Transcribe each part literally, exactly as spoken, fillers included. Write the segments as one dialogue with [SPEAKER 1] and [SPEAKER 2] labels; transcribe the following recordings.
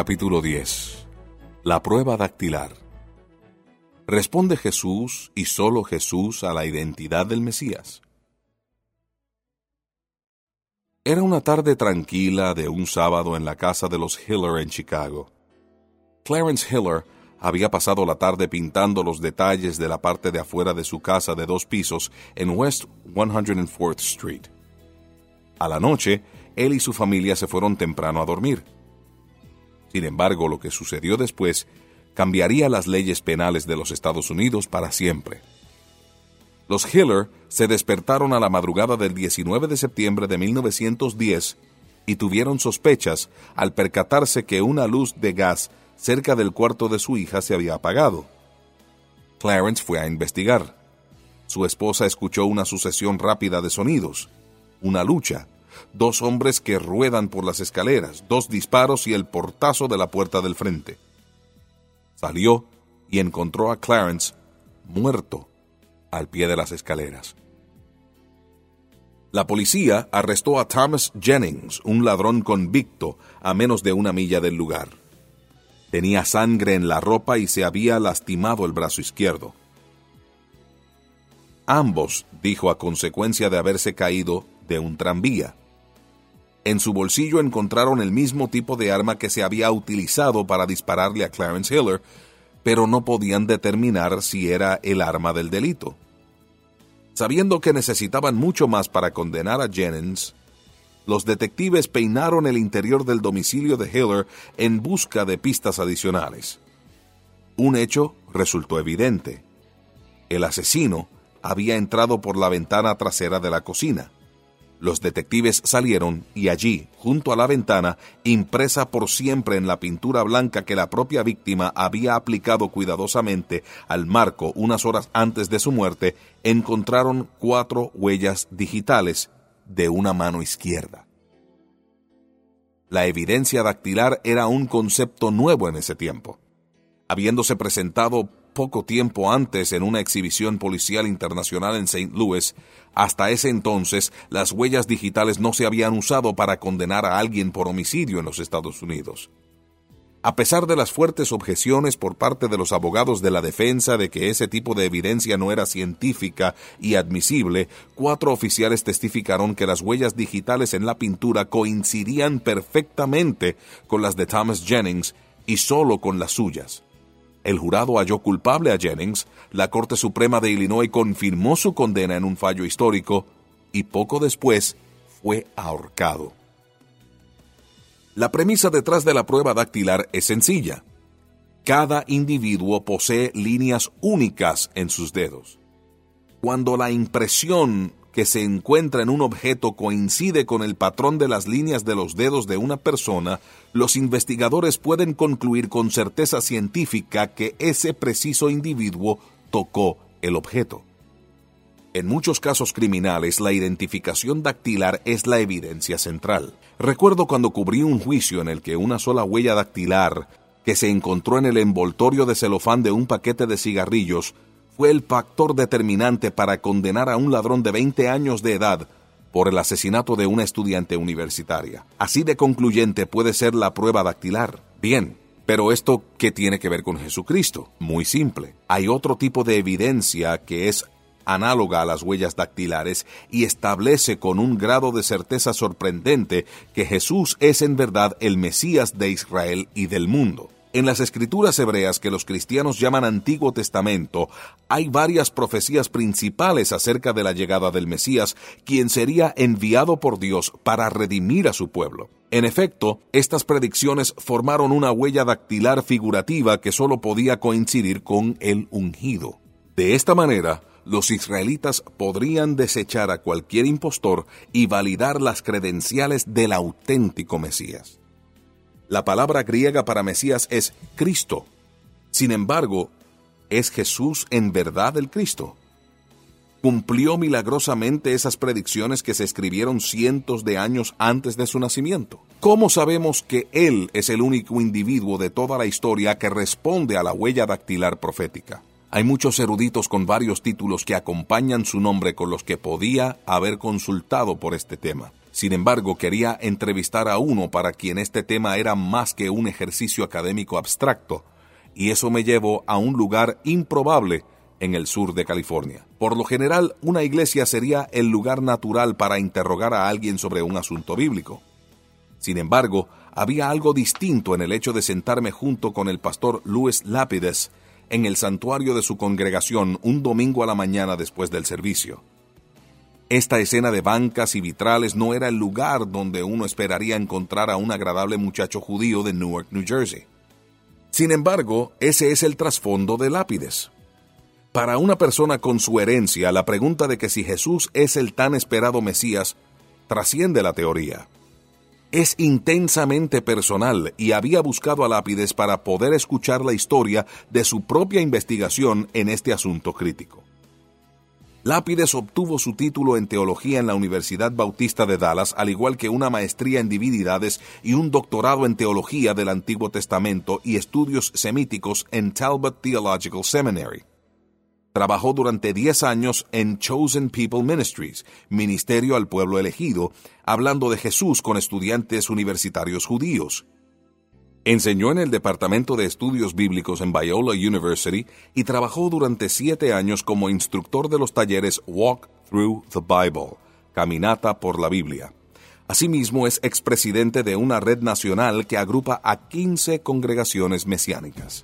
[SPEAKER 1] Capítulo diez. La prueba dactilar. Responde Jesús y solo Jesús a la identidad del Mesías. Era una tarde tranquila de un sábado en la casa de los Hiller en Chicago. Clarence Hiller había pasado la tarde pintando los detalles de la parte de afuera de su casa de dos pisos en West one hundred fourth Street. A la noche, él y su familia se fueron temprano a dormir. Sin embargo, lo que sucedió después cambiaría las leyes penales de los Estados Unidos para siempre. Los Hiller se despertaron a la madrugada del diecinueve de septiembre de mil novecientos diez y tuvieron sospechas al percatarse que una luz de gas cerca del cuarto de su hija se había apagado. Clarence fue a investigar. Su esposa escuchó una sucesión rápida de sonidos, una lucha, dos hombres que ruedan por las escaleras, dos disparos y el portazo de la puerta del frente. Salió y encontró a Clarence muerto al pie de las escaleras. La policía arrestó a Thomas Jennings, un ladrón convicto, a menos de una milla del lugar. Tenía sangre en la ropa y se había lastimado el brazo izquierdo. Ambos, dijo, a consecuencia de haberse caído de un tranvía. En su bolsillo encontraron el mismo tipo de arma que se había utilizado para dispararle a Clarence Hiller, pero no podían determinar si era el arma del delito. Sabiendo que necesitaban mucho más para condenar a Jennings, los detectives peinaron el interior del domicilio de Hiller en busca de pistas adicionales. Un hecho resultó evidente. El asesino había entrado por la ventana trasera de la cocina. Los detectives salieron y allí, junto a la ventana, impresa por siempre en la pintura blanca que la propia víctima había aplicado cuidadosamente al marco unas horas antes de su muerte, encontraron cuatro huellas digitales de una mano izquierda. La evidencia dactilar era un concepto nuevo en ese tiempo. Habiéndose presentado poco tiempo antes en una exhibición policial internacional en Saint Louis, hasta ese entonces las huellas digitales no se habían usado para condenar a alguien por homicidio en los Estados Unidos. A pesar de las fuertes objeciones por parte de los abogados de la defensa de que ese tipo de evidencia no era científica y admisible, cuatro oficiales testificaron que las huellas digitales en la pintura coincidían perfectamente con las de Thomas Jennings y solo con las suyas. El jurado halló culpable a Jennings, la Corte Suprema de Illinois confirmó su condena en un fallo histórico y poco después fue ahorcado. La premisa detrás de la prueba dactilar es sencilla. Cada individuo posee líneas únicas en sus dedos. Cuando la impresión que se encuentra en un objeto coincide con el patrón de las líneas de los dedos de una persona, los investigadores pueden concluir con certeza científica que ese preciso individuo tocó el objeto. En muchos casos criminales, la identificación dactilar es la evidencia central. Recuerdo cuando cubrí un juicio en el que una sola huella dactilar que se encontró en el envoltorio de celofán de un paquete de cigarrillos fue el factor determinante para condenar a un ladrón de veinte años de edad por el asesinato de una estudiante universitaria. Así de concluyente puede ser la prueba dactilar. Bien, pero ¿esto qué tiene que ver con Jesucristo? Muy simple. Hay otro tipo de evidencia que es análoga a las huellas dactilares y establece con un grado de certeza sorprendente que Jesús es en verdad el Mesías de Israel y del mundo. En las escrituras hebreas que los cristianos llaman Antiguo Testamento, hay varias profecías principales acerca de la llegada del Mesías, quien sería enviado por Dios para redimir a su pueblo. En efecto, estas predicciones formaron una huella dactilar figurativa que solo podía coincidir con el ungido. De esta manera, los israelitas podrían desechar a cualquier impostor y validar las credenciales del auténtico Mesías. La palabra griega para Mesías es Cristo. Sin embargo, ¿es Jesús en verdad el Cristo? ¿Cumplió milagrosamente esas predicciones que se escribieron cientos de años antes de su nacimiento? ¿Cómo sabemos que Él es el único individuo de toda la historia que responde a la huella dactilar profética? Hay muchos eruditos con varios títulos que acompañan su nombre con los que podía haber consultado por este tema. Sin embargo, quería entrevistar a uno para quien este tema era más que un ejercicio académico abstracto, y eso me llevó a un lugar improbable en el sur de California. Por lo general, una iglesia sería el lugar natural para interrogar a alguien sobre un asunto bíblico. Sin embargo, había algo distinto en el hecho de sentarme junto con el pastor Louis Lapidus en el santuario de su congregación un domingo a la mañana después del servicio. Esta escena de bancas y vitrales no era el lugar donde uno esperaría encontrar a un agradable muchacho judío de Newark, New Jersey. Sin embargo, ese es el trasfondo de Lapidus. Para una persona con su herencia, la pregunta de que si Jesús es el tan esperado Mesías trasciende la teoría. Es intensamente personal y había buscado a Lapidus para poder escuchar la historia de su propia investigación en este asunto crítico. Lapidus obtuvo su título en teología en la Universidad Bautista de Dallas, al igual que una maestría en divinidades y un doctorado en teología del Antiguo Testamento y estudios semíticos en Talbot Theological Seminary. Trabajó durante diez años en Chosen People Ministries, Ministerio al Pueblo Elegido, hablando de Jesús con estudiantes universitarios judíos. Enseñó en el Departamento de Estudios Bíblicos en Biola University y trabajó durante siete años como instructor de los talleres Walk Through the Bible, Caminata por la Biblia. Asimismo, es expresidente de una red nacional que agrupa a quince congregaciones mesiánicas.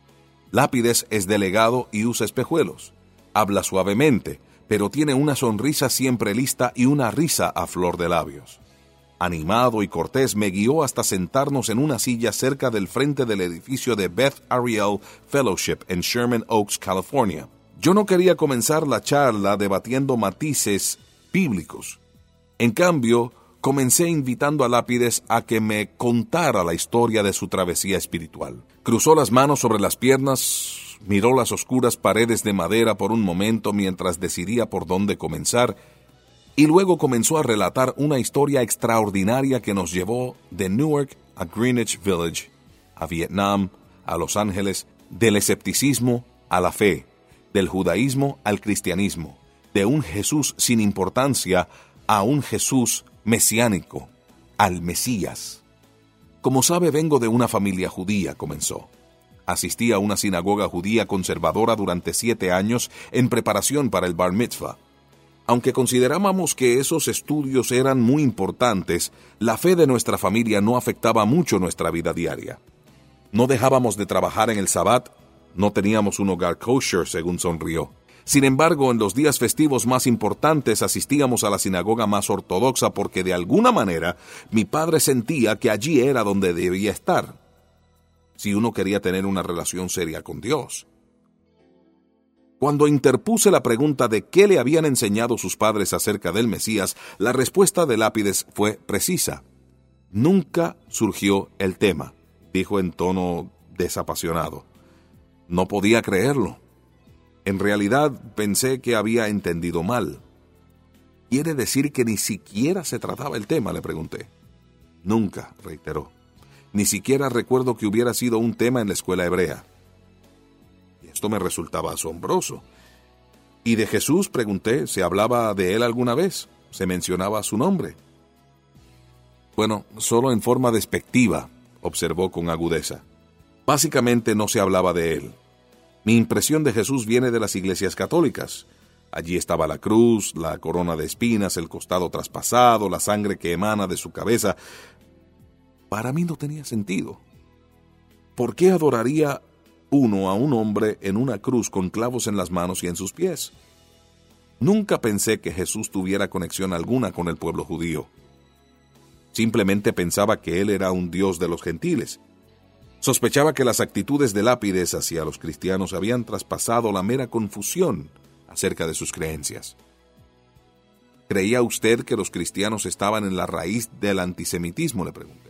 [SPEAKER 1] Lapidus es delegado y usa espejuelos. Habla suavemente, pero tiene una sonrisa siempre lista y una risa a flor de labios. Animado y cortés, me guió hasta sentarnos en una silla cerca del frente del edificio de Beth Ariel Fellowship en Sherman Oaks, California. Yo no quería comenzar la charla debatiendo matices bíblicos. En cambio, comencé invitando a Lapidus a que me contara la historia de su travesía espiritual. Cruzó las manos sobre las piernas, miró las oscuras paredes de madera por un momento mientras decidía por dónde comenzar, y luego comenzó a relatar una historia extraordinaria que nos llevó de Newark a Greenwich Village, a Vietnam, a Los Ángeles, del escepticismo a la fe, del judaísmo al cristianismo, de un Jesús sin importancia a un Jesús mesiánico, al Mesías. Como sabe, vengo de una familia judía, comenzó. Asistí a una sinagoga judía conservadora durante siete años en preparación para el Bar Mitzvah. Aunque considerábamos que esos estudios eran muy importantes, la fe de nuestra familia no afectaba mucho nuestra vida diaria. No dejábamos de trabajar en el Sabbat, no teníamos un hogar kosher, según sonrió. Sin embargo, en los días festivos más importantes asistíamos a la sinagoga más ortodoxa porque de alguna manera mi padre sentía que allí era donde debía estar, si uno quería tener una relación seria con Dios. Cuando interpuse la pregunta de qué le habían enseñado sus padres acerca del Mesías, la respuesta de Lapidus fue precisa. Nunca surgió el tema, dijo en tono desapasionado. No podía creerlo. En realidad pensé que había entendido mal. ¿Quiere decir que ni siquiera se trataba el tema?, le pregunté. Nunca, reiteró. Ni siquiera recuerdo que hubiera sido un tema en la escuela hebrea. Esto me resultaba asombroso. ¿Y de Jesús?, pregunté. ¿Se hablaba de él alguna vez? ¿Se mencionaba su nombre? Bueno, solo en forma despectiva, observó con agudeza. Básicamente no se hablaba de él. Mi impresión de Jesús viene de las iglesias católicas. Allí estaba la cruz, la corona de espinas, el costado traspasado, la sangre que emana de su cabeza. Para mí no tenía sentido. ¿Por qué adoraría uno a un hombre en una cruz con clavos en las manos y en sus pies? Nunca pensé que Jesús tuviera conexión alguna con el pueblo judío. Simplemente pensaba que él era un Dios de los gentiles. Sospechaba que las actitudes de Lapidus hacia los cristianos habían traspasado la mera confusión acerca de sus creencias. ¿Creía usted que los cristianos estaban en la raíz del antisemitismo?, le pregunté.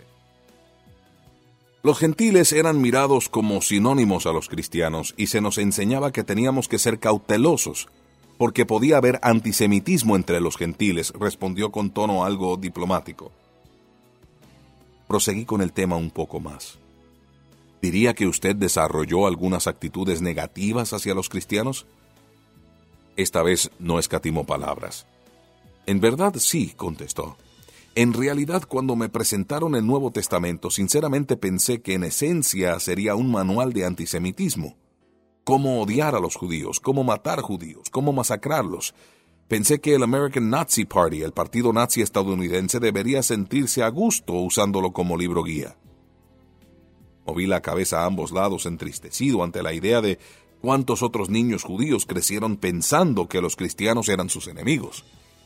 [SPEAKER 1] Los gentiles eran mirados como sinónimos a los cristianos y se nos enseñaba que teníamos que ser cautelosos, porque podía haber antisemitismo entre los gentiles, respondió con tono algo diplomático. Proseguí con el tema un poco más. ¿Diría que usted desarrolló algunas actitudes negativas hacia los cristianos? Esta vez no escatimó palabras. En verdad sí, contestó. En realidad, cuando me presentaron el Nuevo Testamento, sinceramente pensé que en esencia sería un manual de antisemitismo. Cómo odiar a los judíos, cómo matar judíos, cómo masacrarlos. Pensé que el American Nazi Party, el partido nazi estadounidense, debería sentirse a gusto usándolo como libro guía. Moví la cabeza a ambos lados entristecido ante la idea de cuántos otros niños judíos crecieron pensando que los cristianos eran sus enemigos.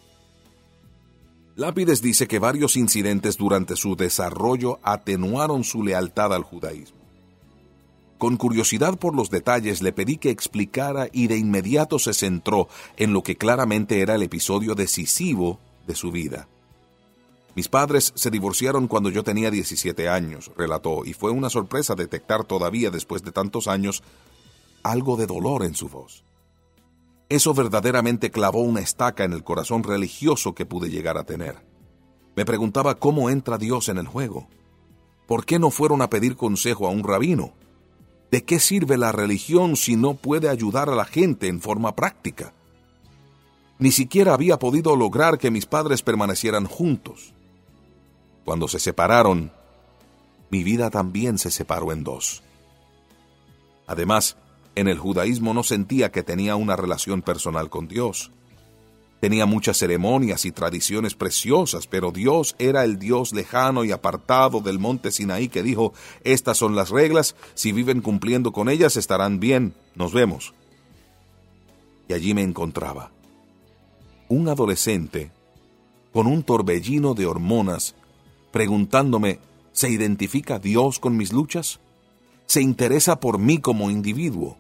[SPEAKER 1] Lápides dice que varios incidentes durante su desarrollo atenuaron su lealtad al judaísmo. Con curiosidad por los detalles le pedí que explicara y de inmediato se centró en lo que claramente era el episodio decisivo de su vida. Mis padres se divorciaron cuando yo tenía diecisiete años, relató, y fue una sorpresa detectar todavía después de tantos años algo de dolor en su voz. Eso verdaderamente clavó una estaca en el corazón religioso que pude llegar a tener. Me preguntaba cómo entra Dios en el juego. ¿Por qué no fueron a pedir consejo a un rabino? ¿De qué sirve la religión si no puede ayudar a la gente en forma práctica? Ni siquiera había podido lograr que mis padres permanecieran juntos. Cuando se separaron, mi vida también se separó en dos. Además, en el judaísmo no sentía que tenía una relación personal con Dios. Tenía muchas ceremonias y tradiciones preciosas, pero Dios era el Dios lejano y apartado del monte Sinaí que dijo, estas son las reglas, si viven cumpliendo con ellas estarán bien, nos vemos. Y allí me encontraba, un adolescente con un torbellino de hormonas, preguntándome, ¿se identifica Dios con mis luchas? ¿Se interesa por mí como individuo?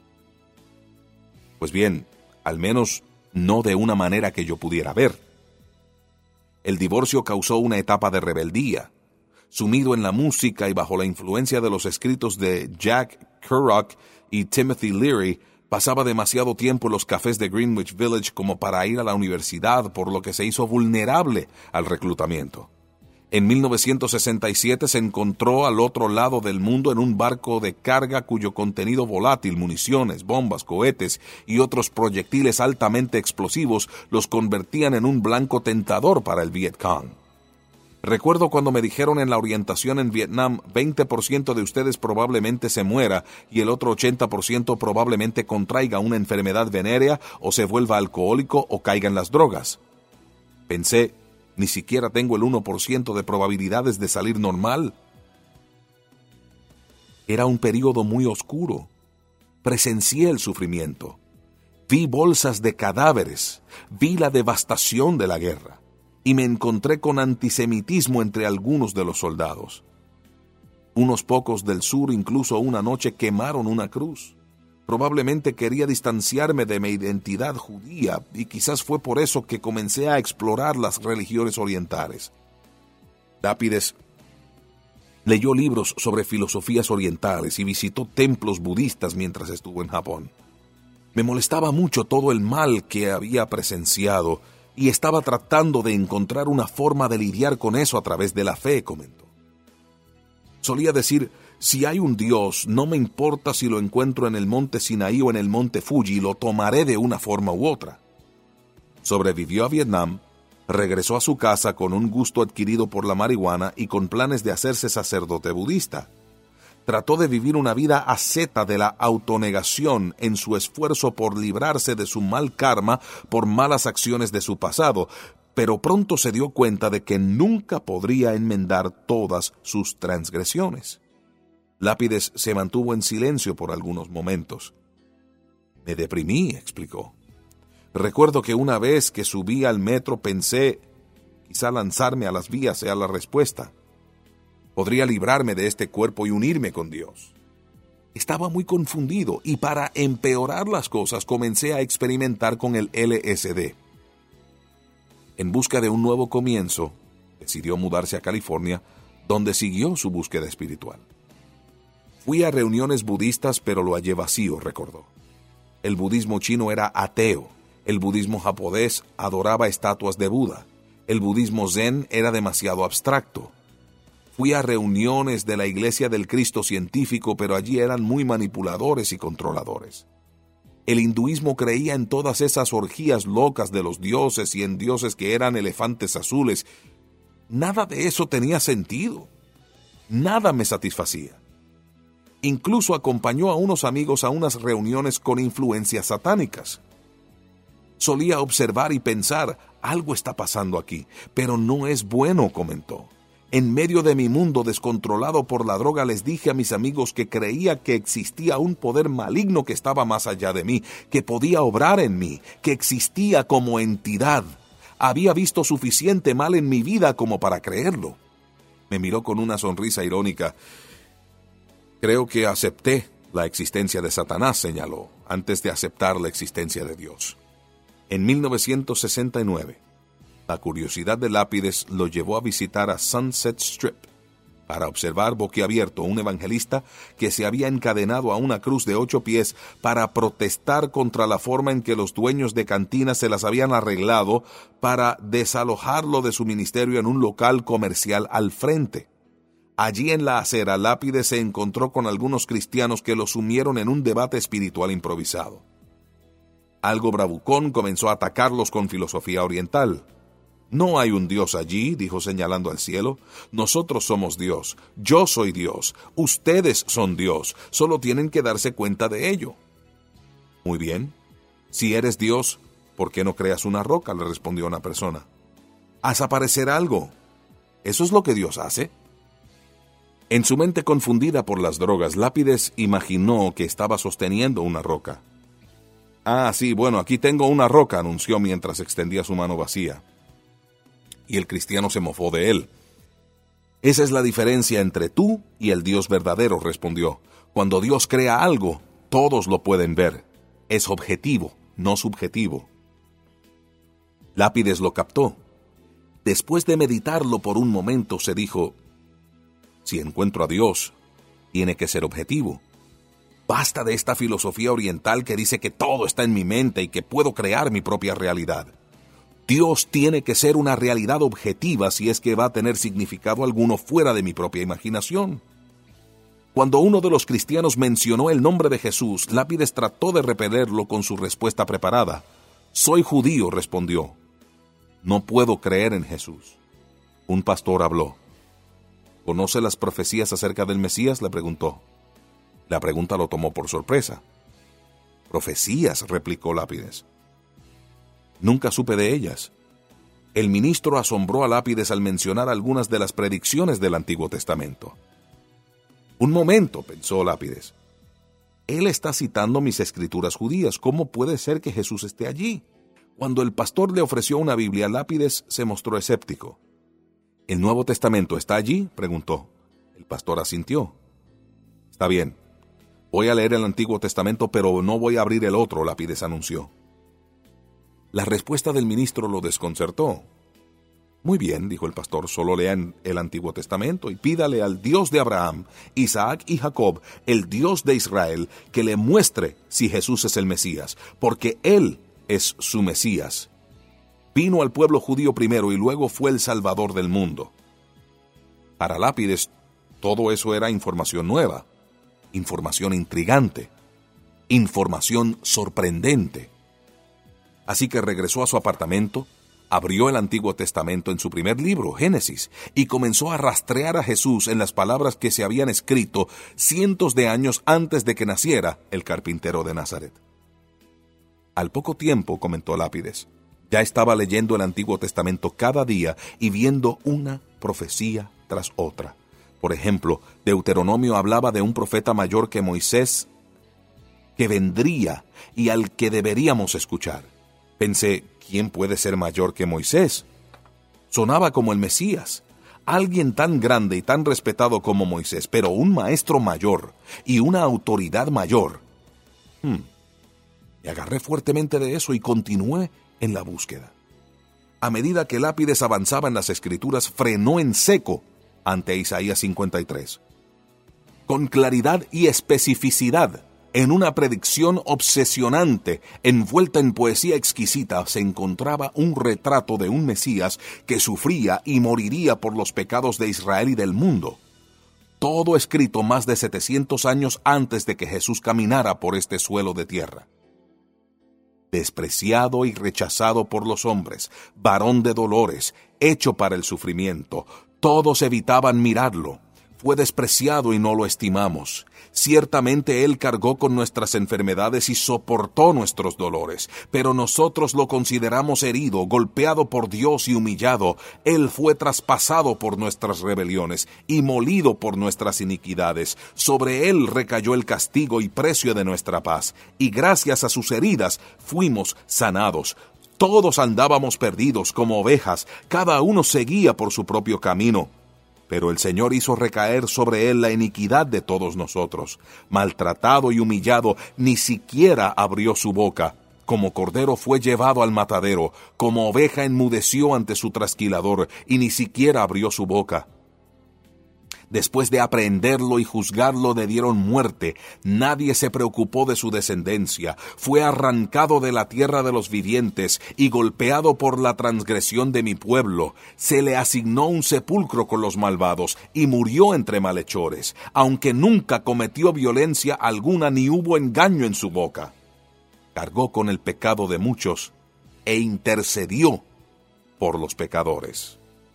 [SPEAKER 1] Pues bien, al menos no de una manera que yo pudiera ver. El divorcio causó una etapa de rebeldía. Sumido en la música y bajo la influencia de los escritos de Jack Kerouac y Timothy Leary, pasaba demasiado tiempo en los cafés de Greenwich Village como para ir a la universidad, por lo que se hizo vulnerable al reclutamiento. En mil novecientos sesenta y siete se encontró al otro lado del mundo en un barco de carga cuyo contenido volátil, municiones, bombas, cohetes y otros proyectiles altamente explosivos los convertían en un blanco tentador para el Viet Cong. Recuerdo cuando me dijeron en la orientación en Vietnam, veinte por ciento de ustedes probablemente se muera y el otro ochenta por ciento probablemente contraiga una enfermedad venérea o se vuelva alcohólico o caiga en las drogas. Pensé, ni siquiera tengo el uno por ciento de probabilidades de salir normal. Era un período muy oscuro. Presencié el sufrimiento. Vi bolsas de cadáveres. Vi la devastación de la guerra. Y me encontré con antisemitismo entre algunos de los soldados. Unos pocos del sur incluso una noche quemaron una cruz. Probablemente quería distanciarme de mi identidad judía y quizás fue por eso que comencé a explorar las religiones orientales. Lápides leyó libros sobre filosofías orientales y visitó templos budistas mientras estuvo en Japón. Me molestaba mucho todo el mal que había presenciado y estaba tratando de encontrar una forma de lidiar con eso a través de la fe, comentó. Solía decir, si hay un Dios, no me importa si lo encuentro en el monte Sinaí o en el monte Fuji, lo tomaré de una forma u otra. Sobrevivió a Vietnam, regresó a su casa con un gusto adquirido por la marihuana y con planes de hacerse sacerdote budista. Trató de vivir una vida asceta de la autonegación en su esfuerzo por librarse de su mal karma por malas acciones de su pasado, pero pronto se dio cuenta de que nunca podría enmendar todas sus transgresiones. Lápides se mantuvo en silencio por algunos momentos. Me deprimí, explicó. Recuerdo que una vez que subí al metro pensé, quizá lanzarme a las vías sea la respuesta. Podría librarme de este cuerpo y unirme con Dios. Estaba muy confundido y para empeorar las cosas comencé a experimentar con el L S D. En busca de un nuevo comienzo, decidió mudarse a California, donde siguió su búsqueda espiritual. Fui a reuniones budistas, pero lo hallé vacío, recordó. El budismo chino era ateo, el budismo japonés adoraba estatuas de Buda, el budismo zen era demasiado abstracto. Fui a reuniones de la Iglesia del Cristo Científico, pero allí eran muy manipuladores y controladores. El hinduismo creía en todas esas orgías locas de los dioses y en dioses que eran elefantes azules. Nada de eso tenía sentido. Nada me satisfacía. Incluso acompañó a unos amigos a unas reuniones con influencias satánicas. Solía observar y pensar, algo está pasando aquí, pero no es bueno, comentó. En medio de mi mundo descontrolado por la droga les dije a mis amigos que creía que existía un poder maligno que estaba más allá de mí, que podía obrar en mí, que existía como entidad. Había visto suficiente mal en mi vida como para creerlo. Me miró con una sonrisa irónica. Creo que acepté la existencia de Satanás, señaló, antes de aceptar la existencia de Dios. En mil novecientos sesenta y nueve, la curiosidad de Lápides lo llevó a visitar a Sunset Strip para observar boquiabierto a un evangelista que se había encadenado a una cruz de ocho pies para protestar contra la forma en que los dueños de cantinas se las habían arreglado para desalojarlo de su ministerio en un local comercial al frente. Allí en la acera, Lápides se encontró con algunos cristianos que lo sumieron en un debate espiritual improvisado. Algo bravucón comenzó a atacarlos con filosofía oriental. No hay un Dios allí, dijo señalando al cielo. Nosotros somos Dios. Yo soy Dios. Ustedes son Dios. Solo tienen que darse cuenta de ello. Muy bien. Si eres Dios, ¿por qué no creas una roca?, le respondió una persona. Haz aparecer algo. ¿Eso es lo que Dios hace? En su mente confundida por las drogas, Lápides imaginó que estaba sosteniendo una roca. Ah, sí, bueno, aquí tengo una roca, anunció mientras extendía su mano vacía. Y el cristiano se mofó de él. Esa es la diferencia entre tú y el Dios verdadero, respondió. Cuando Dios crea algo, todos lo pueden ver. Es objetivo, no subjetivo. Lápides lo captó. Después de meditarlo por un momento, se dijo: si encuentro a Dios, tiene que ser objetivo. Basta de esta filosofía oriental que dice que todo está en mi mente y que puedo crear mi propia realidad. Dios tiene que ser una realidad objetiva si es que va a tener significado alguno fuera de mi propia imaginación. Cuando uno de los cristianos mencionó el nombre de Jesús, Lápides trató de repelerlo con su respuesta preparada. Soy judío, respondió. No puedo creer en Jesús. Un pastor habló. ¿Conoce las profecías acerca del Mesías?, le preguntó. La pregunta lo tomó por sorpresa. ¿Profecías?, replicó Lápides. Nunca supe de ellas. El ministro asombró a Lápides al mencionar algunas de las predicciones del Antiguo Testamento. Un momento, pensó Lápides. Él está citando mis escrituras judías. ¿Cómo puede ser que Jesús esté allí? Cuando el pastor le ofreció una Biblia, Lápides se mostró escéptico. ¿El Nuevo Testamento está allí?, preguntó. El pastor asintió. Está bien. Voy a leer el Antiguo Testamento, pero no voy a abrir el otro, Lápides anunció. La respuesta del ministro lo desconcertó. Muy bien, dijo el pastor, solo lean el Antiguo Testamento y pídale al Dios de Abraham, Isaac y Jacob, el Dios de Israel, que le muestre si Jesús es el Mesías, porque Él es su Mesías. Vino al pueblo judío primero y luego fue el Salvador del mundo. Para Lápides, todo eso era información nueva, información intrigante, información sorprendente. Así que regresó a su apartamento, abrió el Antiguo Testamento en su primer libro, Génesis, y comenzó a rastrear a Jesús en las palabras que se habían escrito cientos de años antes de que naciera el carpintero de Nazaret. Al poco tiempo, comentó Lápides, ya estaba leyendo el Antiguo Testamento cada día y viendo una profecía tras otra. Por ejemplo, Deuteronomio hablaba de un profeta mayor que Moisés que vendría y al que deberíamos escuchar. Pensé, ¿quién puede ser mayor que Moisés? Sonaba como el Mesías, alguien tan grande y tan respetado como Moisés, pero un maestro mayor y una autoridad mayor. Hmm. Me agarré fuertemente de eso y continué en la búsqueda. A medida que Lápides avanzaba en las Escrituras, frenó en seco ante Isaías cincuenta y tres. Con claridad y especificidad, En una predicción obsesionante, envuelta en poesía exquisita, se encontraba un retrato de un Mesías que sufría y moriría por los pecados de Israel y del mundo. Todo escrito más de setecientos años antes de que Jesús caminara por este suelo de tierra. Despreciado y rechazado por los hombres, varón de dolores, hecho para el sufrimiento, todos evitaban mirarlo. Fue despreciado y no lo estimamos. Ciertamente Él cargó con nuestras enfermedades y soportó nuestros dolores, pero nosotros lo consideramos herido, golpeado por Dios y humillado. Él fue traspasado por nuestras rebeliones y molido por nuestras iniquidades. Sobre Él recayó el castigo y precio de nuestra paz, y gracias a sus heridas fuimos sanados. Todos andábamos perdidos como ovejas, cada uno seguía por su propio camino. Pero el Señor hizo recaer sobre él la iniquidad de todos nosotros. Maltratado y humillado, ni siquiera abrió su boca. Como cordero fue llevado al matadero, como oveja enmudeció ante su trasquilador, y ni siquiera abrió su boca. Después de aprehenderlo y juzgarlo, le dieron muerte. Nadie se preocupó de su descendencia. Fue arrancado de la tierra de los vivientes y golpeado por la transgresión de mi pueblo. Se le asignó un sepulcro con los malvados y murió entre malhechores, aunque nunca cometió violencia alguna ni hubo engaño en su boca. Cargó con el pecado de muchos e intercedió por los pecadores.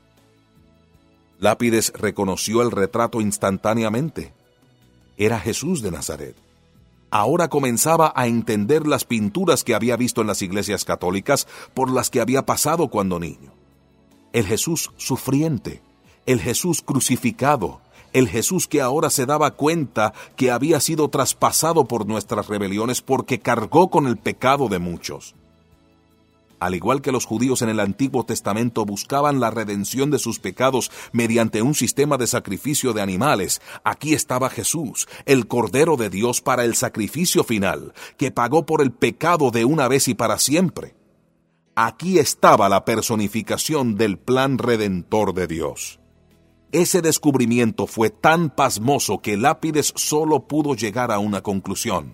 [SPEAKER 1] Lápides reconoció el retrato instantáneamente. Era Jesús de Nazaret. Ahora comenzaba a entender las pinturas que había visto en las iglesias católicas, por las que había pasado cuando niño. El Jesús sufriente, el Jesús crucificado, el Jesús que ahora se daba cuenta que había sido traspasado por nuestras rebeliones porque cargó con el pecado de muchos. Al igual que los judíos en el Antiguo Testamento buscaban la redención de sus pecados mediante un sistema de sacrificio de animales, aquí estaba Jesús, el Cordero de Dios para el sacrificio final, que pagó por el pecado de una vez y para siempre. Aquí estaba la personificación del plan redentor de Dios. Ese descubrimiento fue tan pasmoso que Lápides solo pudo llegar a una conclusión.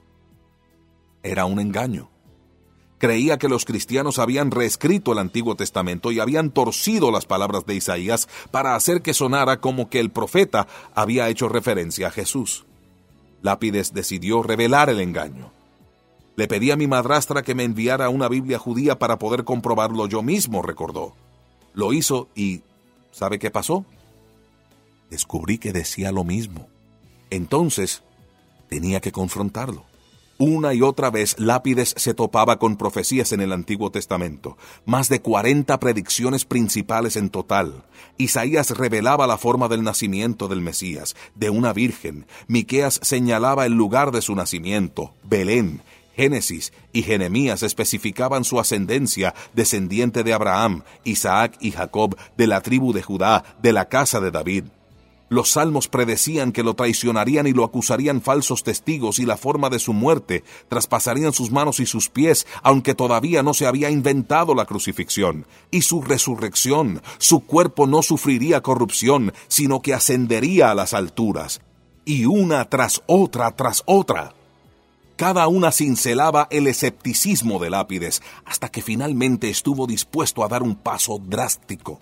[SPEAKER 1] Era un engaño. Creía que los cristianos habían reescrito el Antiguo Testamento y habían torcido las palabras de Isaías para hacer que sonara como que el profeta había hecho referencia a Jesús. Lápides decidió revelar el engaño. Le pedí a mi madrastra que me enviara una Biblia judía para poder comprobarlo yo mismo, recordó. Lo hizo y ¿sabe qué pasó? Descubrí que decía lo mismo. Entonces, tenía que confrontarlo. Una y otra vez Lápides se topaba con profecías en el Antiguo Testamento, más de cuarenta predicciones principales en total. Isaías revelaba la forma del nacimiento del Mesías, de una virgen. Miqueas señalaba el lugar de su nacimiento, Belén. Génesis y Jeremías especificaban su ascendencia, descendiente de Abraham, Isaac y Jacob, de la tribu de Judá, de la casa de David. Los salmos predecían que lo traicionarían y lo acusarían falsos testigos, y la forma de su muerte traspasarían sus manos y sus pies, aunque todavía no se había inventado la crucifixión. Y su resurrección, su cuerpo no sufriría corrupción, sino que ascendería a las alturas. Y una tras otra tras otra. Cada una cincelaba el escepticismo de Lápides, hasta que finalmente estuvo dispuesto a dar un paso drástico.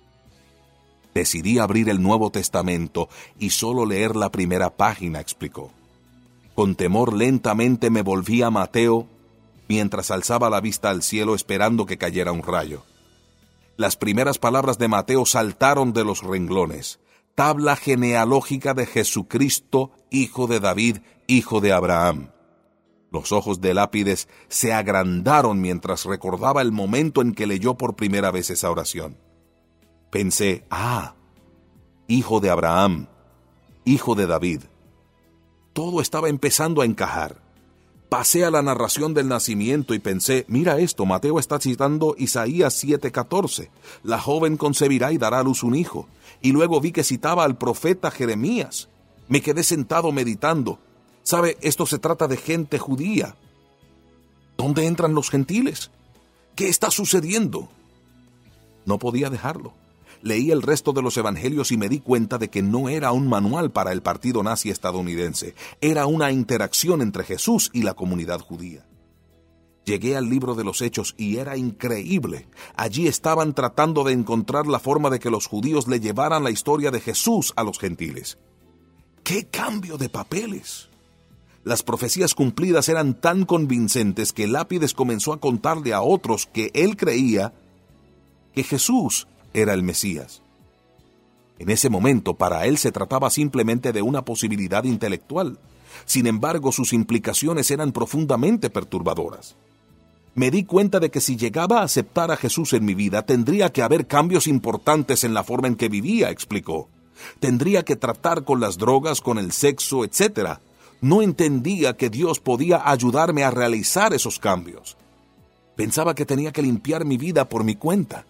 [SPEAKER 1] Decidí abrir el Nuevo Testamento y solo leer la primera página, explicó. Con temor lentamente me volví a Mateo, mientras alzaba la vista al cielo esperando que cayera un rayo. Las primeras palabras de Mateo saltaron de los renglones. Tabla genealógica de Jesucristo, hijo de David, hijo de Abraham. Los ojos de Lápides se agrandaron mientras recordaba el momento en que leyó por primera vez esa oración. Pensé, ah, hijo de Abraham, hijo de David. Todo estaba empezando a encajar. Pasé a la narración del nacimiento y pensé, mira esto, Mateo está citando Isaías siete catorce. La joven concebirá y dará a luz un hijo. Y luego vi que citaba al profeta Jeremías. Me quedé sentado meditando. ¿Sabe? Esto se trata de gente judía. ¿Dónde entran los gentiles? ¿Qué está sucediendo? No podía dejarlo. Leí el resto de los evangelios y me di cuenta de que no era un manual para el partido nazi estadounidense, era una interacción entre Jesús y la comunidad judía. Llegué al libro de los Hechos y era increíble. Allí estaban tratando de encontrar la forma de que los judíos le llevaran la historia de Jesús a los gentiles. ¡Qué cambio de papeles! Las profecías cumplidas eran tan convincentes que Lápides comenzó a contarle a otros que él creía que Jesús era el Mesías. En ese momento, para él se trataba simplemente de una posibilidad intelectual. Sin embargo, sus implicaciones eran profundamente perturbadoras. Me di cuenta de que si llegaba a aceptar a Jesús en mi vida, tendría que haber cambios importantes en la forma en que vivía, explicó. Tendría que tratar con las drogas, con el sexo, etcétera. No entendía que Dios podía ayudarme a realizar esos cambios. Pensaba que tenía que limpiar mi vida por mi cuenta.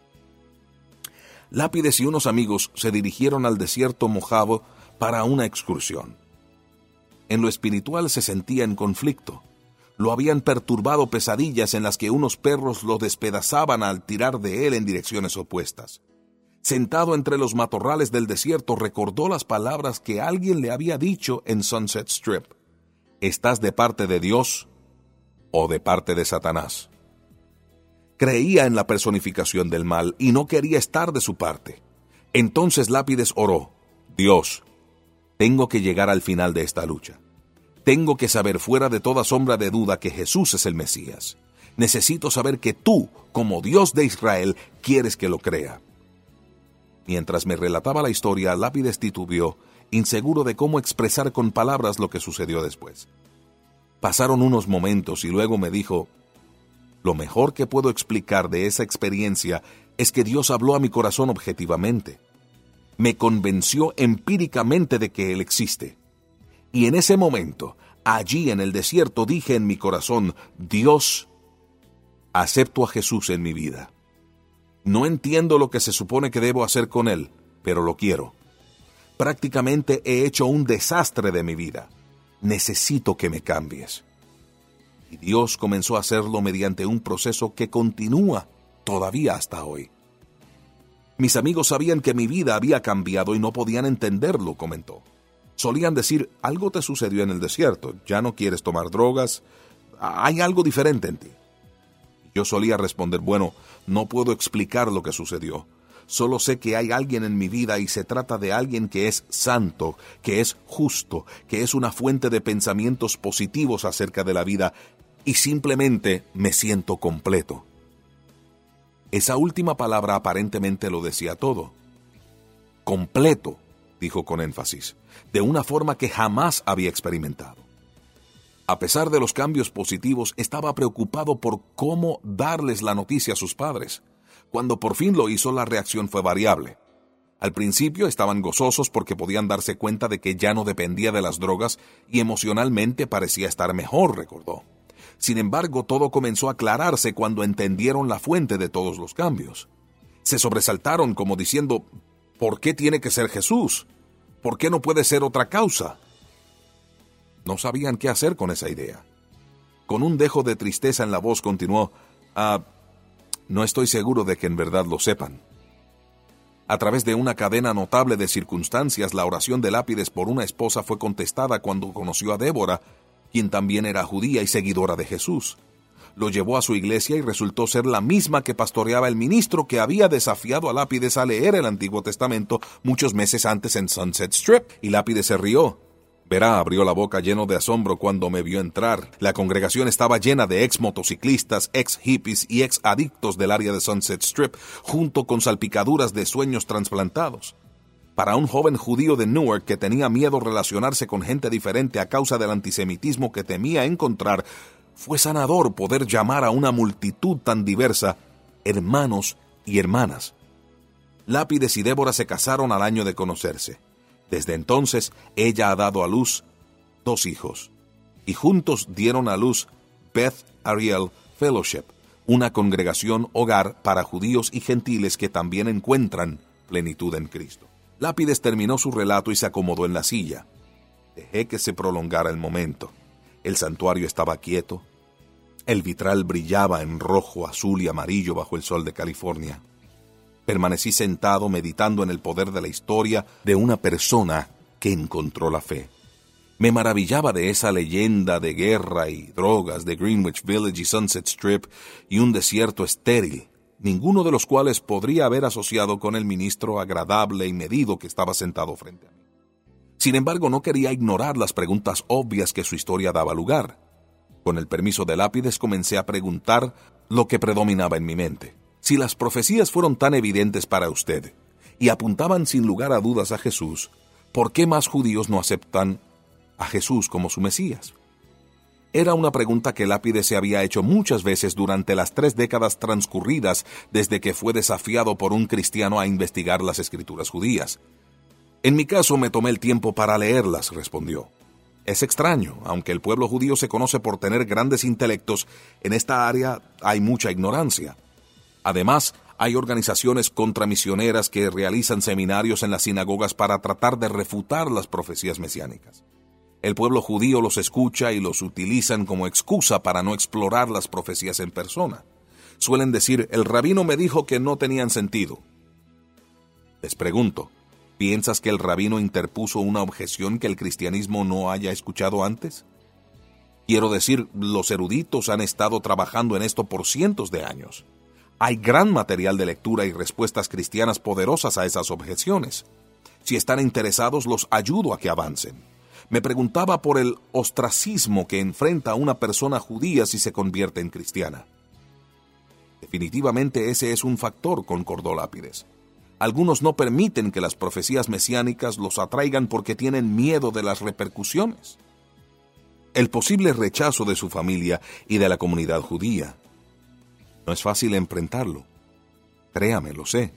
[SPEAKER 1] Lápides y unos amigos se dirigieron al desierto Mojave para una excursión. En lo espiritual se sentía en conflicto. Lo habían perturbado pesadillas en las que unos perros lo despedazaban al tirar de él en direcciones opuestas. Sentado entre los matorrales del desierto, recordó las palabras que alguien le había dicho en Sunset Strip. ¿Estás de parte de Dios o de parte de Satanás? Creía en la personificación del mal y no quería estar de su parte. Entonces Lápides oró: Dios, tengo que llegar al final de esta lucha. Tengo que saber fuera de toda sombra de duda que Jesús es el Mesías. Necesito saber que tú, como Dios de Israel, quieres que lo crea. Mientras me relataba la historia, Lápides titubeó, inseguro de cómo expresar con palabras lo que sucedió después. Pasaron unos momentos y luego me dijo: lo mejor que puedo explicar de esa experiencia es que Dios habló a mi corazón objetivamente. Me convenció empíricamente de que Él existe. Y en ese momento, allí en el desierto, dije en mi corazón: Dios, acepto a Jesús en mi vida. No entiendo lo que se supone que debo hacer con Él, pero lo quiero. Prácticamente he hecho un desastre de mi vida. Necesito que me cambies. Y Dios comenzó a hacerlo mediante un proceso que continúa todavía hasta hoy. Mis amigos sabían que mi vida había cambiado y no podían entenderlo, comentó. Solían decir: algo te sucedió en el desierto, ya no quieres tomar drogas, hay algo diferente en ti. Yo solía responder: bueno, no puedo explicar lo que sucedió. Solo sé que hay alguien en mi vida y se trata de alguien que es santo, que es justo, que es una fuente de pensamientos positivos acerca de la vida y simplemente me siento completo. Esa última palabra aparentemente lo decía todo. Completo, dijo con énfasis, de una forma que jamás había experimentado. A pesar de los cambios positivos, estaba preocupado por cómo darles la noticia a sus padres. Cuando por fin lo hizo, la reacción fue variable. Al principio estaban gozosos porque podían darse cuenta de que ya no dependía de las drogas y emocionalmente parecía estar mejor, recordó. Sin embargo, todo comenzó a aclararse cuando entendieron la fuente de todos los cambios. Se sobresaltaron como diciendo: ¿por qué tiene que ser Jesús? ¿Por qué no puede ser otra causa? No sabían qué hacer con esa idea. Con un dejo de tristeza en la voz continuó: ah, no estoy seguro de que en verdad lo sepan. A través de una cadena notable de circunstancias, la oración de Lápides por una esposa fue contestada cuando conoció a Débora, quien también era judía y seguidora de Jesús. Lo llevó a su iglesia y resultó ser la misma que pastoreaba el ministro que había desafiado a Lápides a leer el Antiguo Testamento muchos meses antes en Sunset Strip. Y Lápides se rió. Verá, abrió la boca lleno de asombro cuando me vio entrar. La congregación estaba llena de ex motociclistas, ex hippies y ex adictos del área de Sunset Strip, junto con salpicaduras de sueños trasplantados. Para un joven judío de Newark que tenía miedo relacionarse con gente diferente a causa del antisemitismo que temía encontrar, fue sanador poder llamar a una multitud tan diversa hermanos y hermanas. Lápides y Débora se casaron al año de conocerse. Desde entonces, ella ha dado a luz dos hijos, y juntos dieron a luz Beth Ariel Fellowship, una congregación hogar para judíos y gentiles que también encuentran plenitud en Cristo. Lápides terminó su relato y se acomodó en la silla. Dejé que se prolongara el momento. El santuario estaba quieto. El vitral brillaba en rojo, azul y amarillo bajo el sol de California. Permanecí sentado meditando en el poder de la historia de una persona que encontró la fe. Me maravillaba de esa leyenda de guerra y drogas de Greenwich Village y Sunset Strip y un desierto estéril, ninguno de los cuales podría haber asociado con el ministro agradable y medido que estaba sentado frente a mí. Sin embargo, no quería ignorar las preguntas obvias que su historia daba lugar. Con el permiso de Lápides comencé a preguntar lo que predominaba en mi mente. Si las profecías fueron tan evidentes para usted y apuntaban sin lugar a dudas a Jesús, ¿por qué más judíos no aceptan a Jesús como su Mesías? Era una pregunta que Lápides se había hecho muchas veces durante las tres décadas transcurridas desde que fue desafiado por un cristiano a investigar las escrituras judías. En mi caso me tomé el tiempo para leerlas, respondió. Es extraño, aunque el pueblo judío se conoce por tener grandes intelectos, en esta área hay mucha ignorancia. Además, hay organizaciones contramisioneras que realizan seminarios en las sinagogas para tratar de refutar las profecías mesiánicas. El pueblo judío los escucha y los utilizan como excusa para no explorar las profecías en persona. Suelen decir, el rabino me dijo que no tenían sentido. Les pregunto, ¿piensas que el rabino interpuso una objeción que el cristianismo no haya escuchado antes? Quiero decir, los eruditos han estado trabajando en esto por cientos de años. Hay gran material de lectura y respuestas cristianas poderosas a esas objeciones. Si están interesados, los ayudo a que avancen. Me preguntaba por el ostracismo que enfrenta a una persona judía si se convierte en cristiana. Definitivamente ese es un factor, concordó Lápides. Algunos no permiten que las profecías mesiánicas los atraigan porque tienen miedo de las repercusiones. El posible rechazo de su familia y de la comunidad judía. No es fácil enfrentarlo. Créame, lo sé.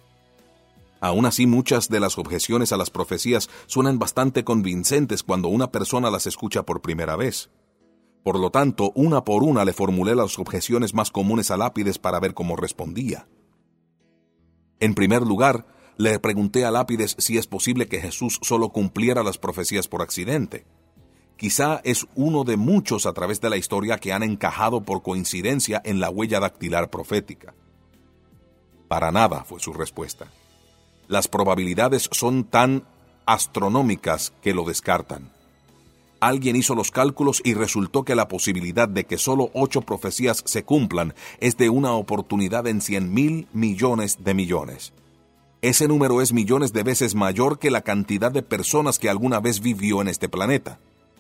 [SPEAKER 1] Aún así, muchas de las objeciones a las profecías suenan bastante convincentes cuando una persona las escucha por primera vez. Por lo tanto, una por una le formulé las objeciones más comunes a Lápides para ver cómo respondía. En primer lugar, le pregunté a Lápides si es posible que Jesús solo cumpliera las profecías por accidente. Quizá es uno de muchos a través de la historia que han encajado por coincidencia en la huella dactilar profética. Para nada, fue su respuesta. Las probabilidades son tan astronómicas que lo descartan. Alguien hizo los cálculos y resultó que la posibilidad de que solo ocho profecías se cumplan es de una oportunidad en cien mil millones de millones. Ese número es millones de veces mayor que la cantidad de personas que alguna vez vivió en este planeta.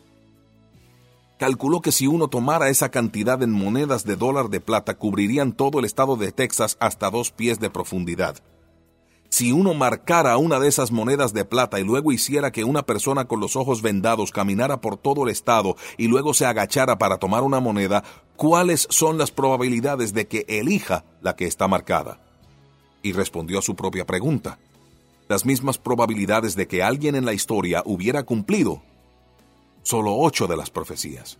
[SPEAKER 1] Calculó que si uno tomara esa cantidad en monedas de dólar de plata, cubrirían todo el estado de Texas hasta dos pies de profundidad. Si uno marcara una de esas monedas de plata y luego hiciera que una persona con los ojos vendados caminara por todo el estado y luego se agachara para tomar una moneda, ¿cuáles son las probabilidades de que elija la que está marcada? Y respondió a su propia pregunta. Las mismas probabilidades de que alguien en la historia hubiera cumplido solo ocho de las profecías.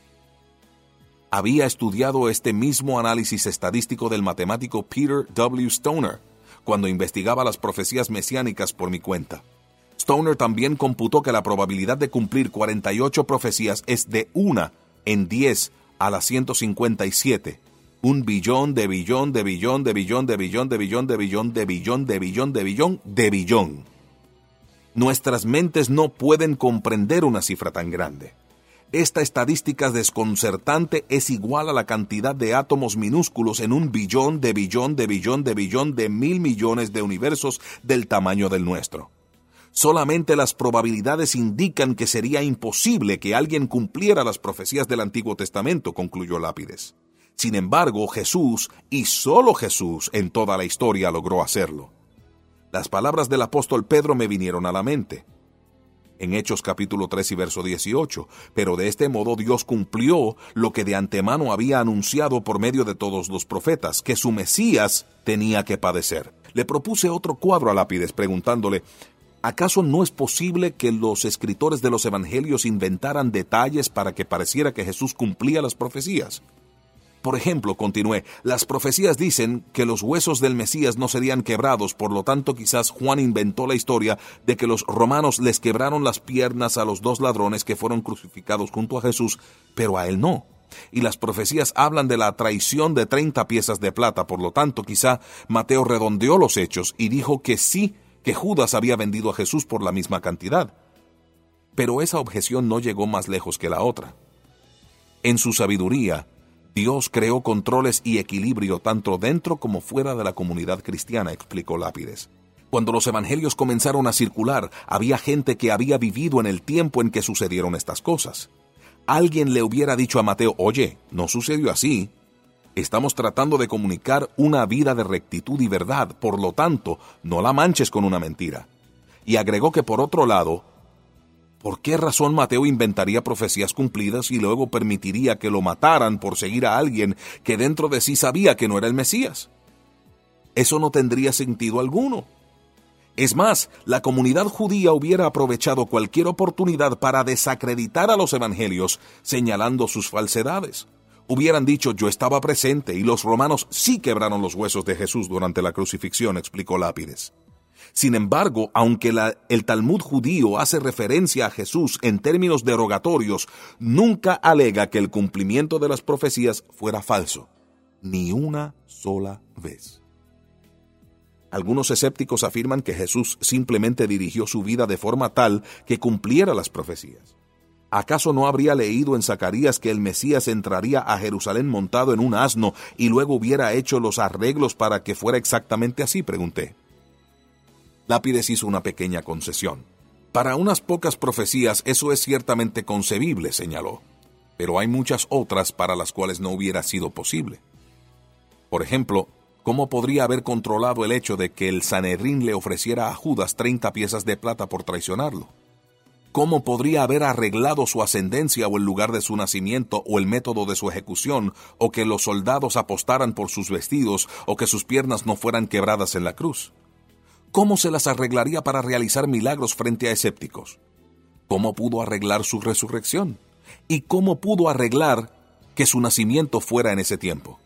[SPEAKER 1] Había estudiado este mismo análisis estadístico del matemático Peter W. Stoner cuando investigaba las profecías mesiánicas por mi cuenta. Stoner también computó que la probabilidad de cumplir cuarenta y ocho profecías es de una en diez a la ciento cincuenta y siete. Un billón de billón de billón de billón de billón de billón de billón de billón de billón de billón de billón. Nuestras mentes no pueden comprender una cifra tan grande. Esta estadística desconcertante es igual a la cantidad de átomos minúsculos en un billón de billón de billón de billón de mil millones de universos del tamaño del nuestro. Solamente las probabilidades indican que sería imposible que alguien cumpliera las profecías del Antiguo Testamento, concluyó Lápides. Sin embargo, Jesús, y solo Jesús en toda la historia, logró hacerlo. Las palabras del apóstol Pedro me vinieron a la mente. En Hechos capítulo tres y verso dieciocho, pero de este modo Dios cumplió lo que de antemano había anunciado por medio de todos los profetas, que su Mesías tenía que padecer. Le propuse otro cuadro a Lápides preguntándole, ¿acaso no es posible que los escritores de los evangelios inventaran detalles para que pareciera que Jesús cumplía las profecías? Por ejemplo, continué, las profecías dicen que los huesos del Mesías no serían quebrados, por lo tanto quizás Juan inventó la historia de que los romanos les quebraron las piernas a los dos ladrones que fueron crucificados junto a Jesús, pero a él no. y las profecías hablan de la traición de treinta piezas de plata. Por lo tanto, quizá Mateo redondeó los hechos y dijo que sí, que Judas había vendido a Jesús por la misma cantidad. Pero esa objeción no llegó más lejos que la otra. En su sabiduría, Dios creó controles y equilibrio tanto dentro como fuera de la comunidad cristiana, explicó Lápides. Cuando los evangelios comenzaron a circular, había gente que había vivido en el tiempo en que sucedieron estas cosas. Alguien le hubiera dicho a Mateo, oye, no sucedió así. Estamos tratando de comunicar una vida de rectitud y verdad, por lo tanto, no la manches con una mentira. Y agregó que por otro lado, ¿por qué razón Mateo inventaría profecías cumplidas y luego permitiría que lo mataran por seguir a alguien que dentro de sí sabía que no era el Mesías? Eso no tendría sentido alguno. Es más, la comunidad judía hubiera aprovechado cualquier oportunidad para desacreditar a los evangelios, señalando sus falsedades. Hubieran dicho, yo estaba presente y los romanos sí quebraron los huesos de Jesús durante la crucifixión, explicó Lápides. Sin embargo, aunque la, el Talmud judío hace referencia a Jesús en términos derogatorios, nunca alega que el cumplimiento de las profecías fuera falso, ni una sola vez. Algunos escépticos afirman que Jesús simplemente dirigió su vida de forma tal que cumpliera las profecías. ¿Acaso no habría leído en Zacarías que el Mesías entraría a Jerusalén montado en un asno y luego hubiera hecho los arreglos para que fuera exactamente así?, pregunté. Lápides hizo una pequeña concesión. Para unas pocas profecías eso es ciertamente concebible, señaló, pero hay muchas otras para las cuales no hubiera sido posible. Por ejemplo, ¿cómo podría haber controlado el hecho de que el Sanedrín le ofreciera a Judas treinta piezas de plata por traicionarlo? ¿Cómo podría haber arreglado su ascendencia o el lugar de su nacimiento o el método de su ejecución, o que los soldados apostaran por sus vestidos o que sus piernas no fueran quebradas en la cruz? ¿Cómo se las arreglaría para realizar milagros frente a escépticos? ¿Cómo pudo arreglar su resurrección? ¿Y cómo pudo arreglar que su nacimiento fuera en ese tiempo?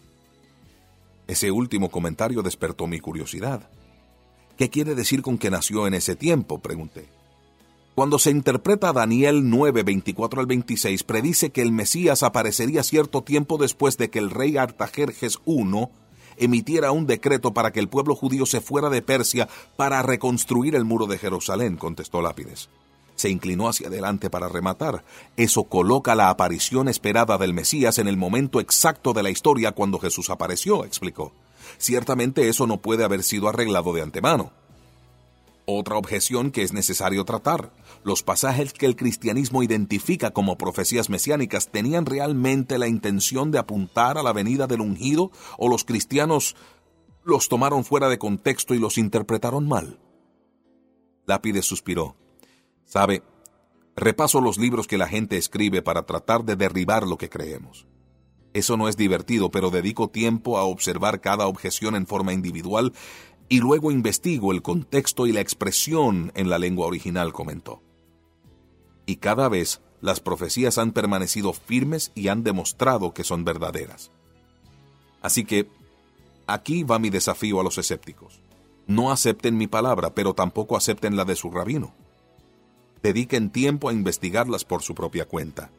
[SPEAKER 1] Ese último comentario despertó mi curiosidad. ¿Qué quiere decir con que nació en ese tiempo?, pregunté. Cuando se interpreta Daniel nueve, veinticuatro al veintiséis, predice que el Mesías aparecería cierto tiempo después de que el rey Artajerjes primero emitiera un decreto para que el pueblo judío se fuera de Persia para reconstruir el muro de Jerusalén, contestó Lápides. Se inclinó hacia adelante para rematar. Eso coloca la aparición esperada del Mesías en el momento exacto de la historia cuando Jesús apareció, explicó. Ciertamente eso no puede haber sido arreglado de antemano. Otra objeción que es necesario tratar. Los pasajes que el cristianismo identifica como profecías mesiánicas, ¿tenían realmente la intención de apuntar a la venida del ungido, o los cristianos los tomaron fuera de contexto y los interpretaron mal? Lápides suspiró. Sabe, repaso los libros que la gente escribe para tratar de derribar lo que creemos. Eso no es divertido, pero dedico tiempo a observar cada objeción en forma individual y luego investigo el contexto y la expresión en la lengua original, comentó. Y cada vez las profecías han permanecido firmes y han demostrado que son verdaderas. Así que, aquí va mi desafío a los escépticos. No acepten mi palabra, pero tampoco acepten la de su rabino. Dediquen tiempo a investigarlas por su propia cuenta.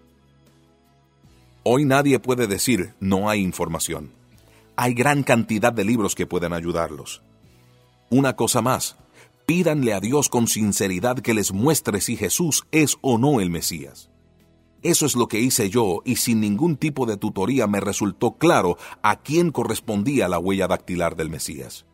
[SPEAKER 1] Hoy nadie puede decir no hay información. Hay gran cantidad de libros que pueden ayudarlos. Una cosa más, pídanle a Dios con sinceridad que les muestre si Jesús es o no el Mesías. Eso es lo que hice yo, y sin ningún tipo de tutoría me resultó claro a quién correspondía la huella dactilar del Mesías.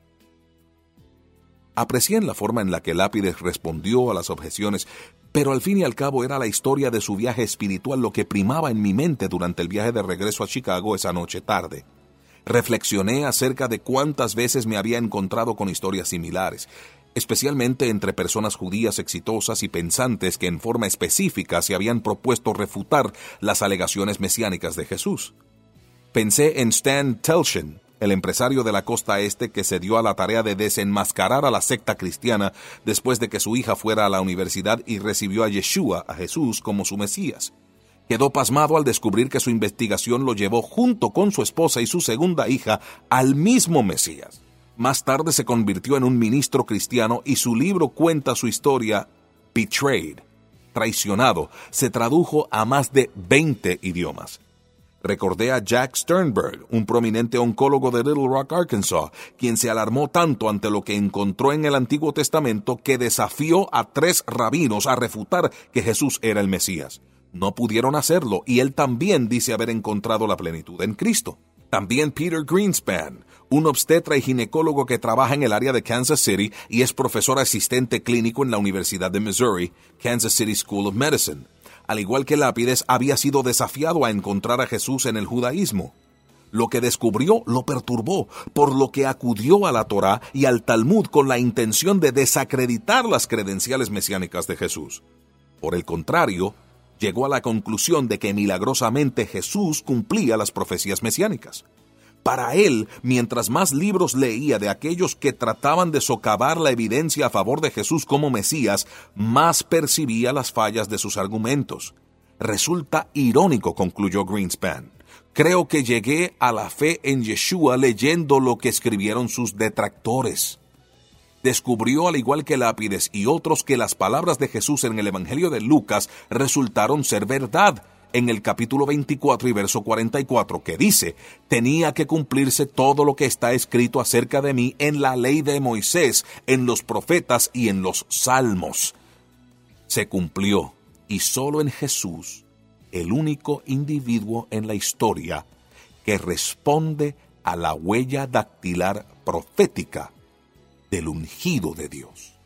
[SPEAKER 1] Aprecié en la forma en la que Lápides respondió a las objeciones, pero al fin y al cabo era la historia de su viaje espiritual lo que primaba en mi mente durante el viaje de regreso a Chicago esa noche tarde. Reflexioné acerca de cuántas veces me había encontrado con historias similares, especialmente entre personas judías exitosas y pensantes que en forma específica se habían propuesto refutar las alegaciones mesiánicas de Jesús. Pensé en Stan Telchin, el empresario de la costa este que se dio a la tarea de desenmascarar a la secta cristiana después de que su hija fuera a la universidad y recibió a Yeshua, a Jesús, como su Mesías. Quedó pasmado al descubrir que su investigación lo llevó junto con su esposa y su segunda hija al mismo Mesías. Más tarde se convirtió en un ministro cristiano y su libro cuenta su historia, Betrayed, traicionado, se tradujo a más de veinte idiomas. Recordé a Jack Sternberg, un prominente oncólogo de Little Rock, Arkansas, quien se alarmó tanto ante lo que encontró en el Antiguo Testamento que desafió a tres rabinos a refutar que Jesús era el Mesías. No pudieron hacerlo y él también dice haber encontrado la plenitud en Cristo. También Peter Greenspan, un obstetra y ginecólogo que trabaja en el área de Kansas City y es profesor asistente clínico en la Universidad de Missouri, Kansas City School of Medicine. Al igual que Lápides, había sido desafiado a encontrar a Jesús en el judaísmo. Lo que descubrió lo perturbó, por lo que acudió a la Torá y al Talmud con la intención de desacreditar las credenciales mesiánicas de Jesús. Por el contrario, llegó a la conclusión de que milagrosamente Jesús cumplía las profecías mesiánicas. Para él, mientras más libros leía de aquellos que trataban de socavar la evidencia a favor de Jesús como Mesías, más percibía las fallas de sus argumentos. Resulta irónico, concluyó Greenspan. Creo que llegué a la fe en Yeshua leyendo lo que escribieron sus detractores. Descubrió, al igual que Lápides y otros, que las palabras de Jesús en el Evangelio de Lucas resultaron ser verdad, en el capítulo veinticuatro y verso cuarenta y cuatro, que dice: tenía que cumplirse todo lo que está escrito acerca de mí en la ley de Moisés, en los profetas y en los salmos. Se cumplió, y solo en Jesús, el único individuo en la historia que responde a la huella dactilar profética del ungido de Dios.